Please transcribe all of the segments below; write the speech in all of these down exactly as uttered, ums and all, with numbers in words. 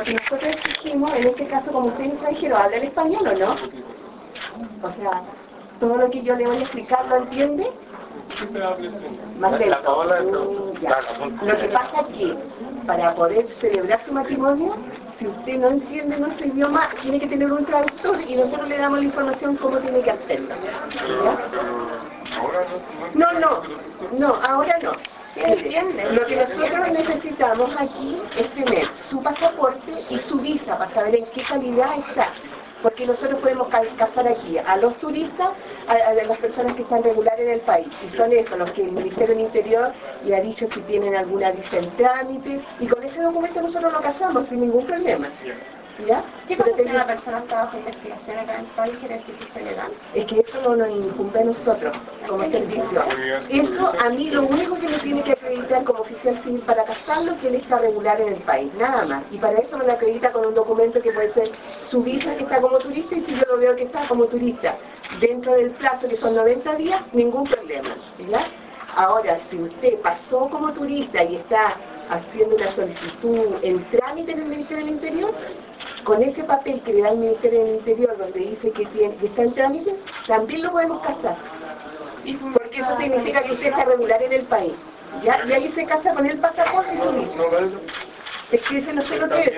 lo que nosotros exigimos, en este caso, como usted es extranjero, ¿habla el español o no? O sea, todo lo que yo le voy a explicar, ¿lo entiende? Más lento. Mm, ya. Lo que pasa es que, para poder celebrar su matrimonio, si usted no entiende nuestro idioma, tiene que tener un traductor y nosotros le damos la información cómo tiene que hacerlo. ¿Ya? No, no, no, ahora no. Lo que nosotros necesitamos aquí es tener su pasaporte y su visa para saber en qué calidad está. Porque nosotros podemos casar aquí a los turistas, a, a las personas que están regulares en el país. Y son esos los que el Ministerio del Interior le ha dicho si tienen alguna visa en trámite. Y con ese documento nosotros lo casamos sin ningún problema. ¿Ya? ¿Qué pasa si una persona está bajo investigación acá en el país quiere decir que es legal? Es que eso no nos incumbe a nosotros como servicio. Eso a mí lo único que me tiene que acreditar como oficial civil para casarlo es que él está regular en el país, nada más. Y para eso me lo acredita con un documento que puede ser su visa que está como turista, y si yo lo veo que está como turista dentro del plazo que son noventa días, ningún problema. ¿Ya? Ahora, si usted pasó como turista y está haciendo una solicitud en trámite en el Ministerio del Interior, con ese papel que le da el Ministerio del Interior donde dice que, tiene, que está en trámite, también lo podemos casar. Porque eso significa que usted está regular en el país. ¿Ya? Y ahí se casa con el pasaporte y su visa. Es que ese no sé lo que es.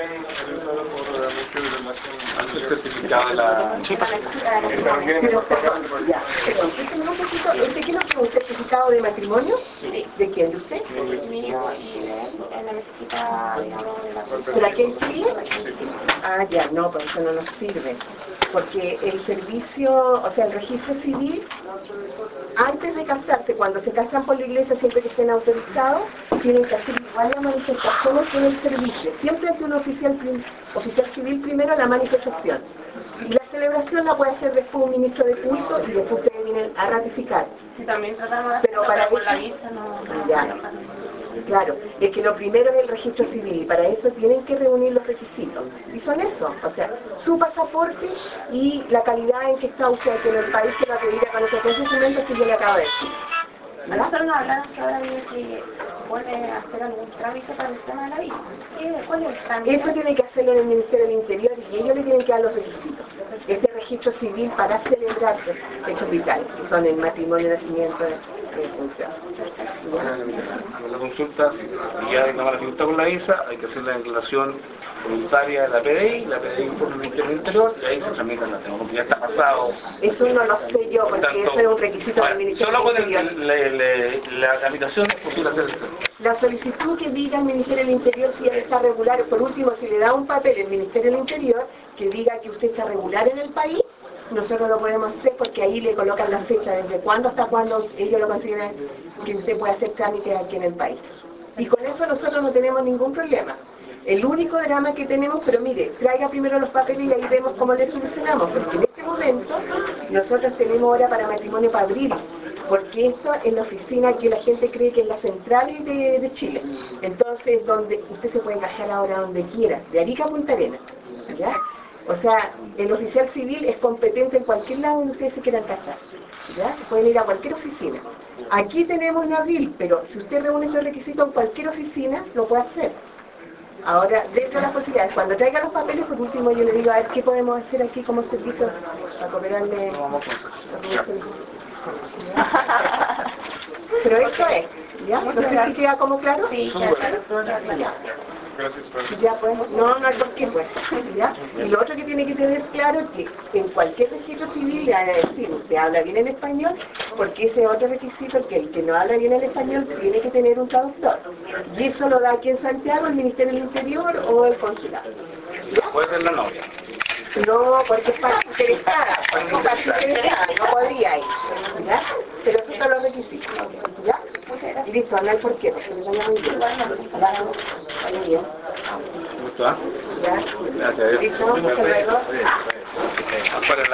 El certificado de la... Sí, Pero, perdón, ya, perdón, cuénteme un poquito, ¿este qué nos un certificado de matrimonio? Sí. ¿De quién? ¿De usted? Mío y de él, él necesita, digamos, de la... ¿Pero aquí en Chile? Ah, ya, no, pues eso no nos sirve. Porque el servicio, o sea, el registro civil, antes de casarse, cuando se casan por la iglesia, siempre que estén autorizados, tienen que hacer igual la manifestación que el servicio. Siempre hace un oficial, oficial civil primero la manifestación. Y la celebración la puede hacer después un ministro de culto y después ustedes vienen a ratificar. Y también tratamos de hacer, pero para por eso, la visa no... ya. Claro, es que lo primero es el registro civil y para eso tienen que reunir los requisitos. Y son eso, o sea, su pasaporte y la calidad en que está usted aquí en el país que lo acredita con esos tres documentos que yo le acabo de decir. ¿verdad? Nosotros nos hablaron que ahora viene que vuelve a hacer algún trámite para el tema de la visa. ¿Cuál es el trámite? Eso tiene que hacerlo en el Ministerio del Interior y ellos le tienen que dar los requisitos. Este registro civil para celebrar hechos vitales, que son el matrimonio, nacimiento, de función. La consulta, si ya no la consulta con la visa, hay que hacer la declaración voluntaria de la P D I, la P D I informa al Ministerio del Interior y ahí se tramita la tengo, porque ya está pasado. Eso no lo sé yo, porque tanto, eso es un requisito bueno, del Ministerio solo del Interior. Solo con el, le, le, la tramitación es posible hacer esto. La solicitud que diga el Ministerio del Interior si él está regular, por último, si le da un papel el Ministerio del Interior que diga que usted está regular en el país, nosotros lo podemos hacer porque ahí le colocan la fecha desde cuándo hasta cuándo ellos lo consideran que usted puede hacer trámites aquí en el país. Y con eso nosotros no tenemos ningún problema. El único drama que tenemos, pero mire, traiga primero los papeles y ahí vemos cómo le solucionamos, porque en este momento nosotros tenemos hora para matrimonio para abril, porque esto es la oficina que la gente cree que es la central de, de Chile. Entonces, donde usted se puede casar ahora donde quiera, de Arica a Punta Arenas, ¿ya? O sea, el oficial civil es competente en cualquier lado donde ustedes se quieran casar, ¿ya? Pueden ir a cualquier oficina. Aquí tenemos en abril, pero si usted reúne esos requisitos en cualquier oficina, lo puede hacer. Ahora, dentro de las posibilidades, cuando traiga los papeles, por último yo le digo a ver qué podemos hacer aquí como servicio para cooperarle. Pero eso es, ¿ya? No sé si queda como claro. Sí, ya. Gracias, ya pues, no, no hay por qué pues, ¿ya? Y lo otro que tiene que tener claro es que en cualquier registro civil le van a decir, usted habla bien el español, porque ese otro requisito, que el que no habla bien el español tiene que tener un traductor. Y eso lo da aquí en Santiago el Ministerio del Interior o el consulado. ¿Ya? Puede ser la novia. No, porque es parte interesada, porque es parte interesada, no podría ir, ¿ya? Pero esos son los requisitos, ¿ya? Y listo, no hay por qué, porque me vaya muy bien. Vaya bien. ¿Cómo está? ¿Ya? Gracias. ¿Listo? Hasta luego.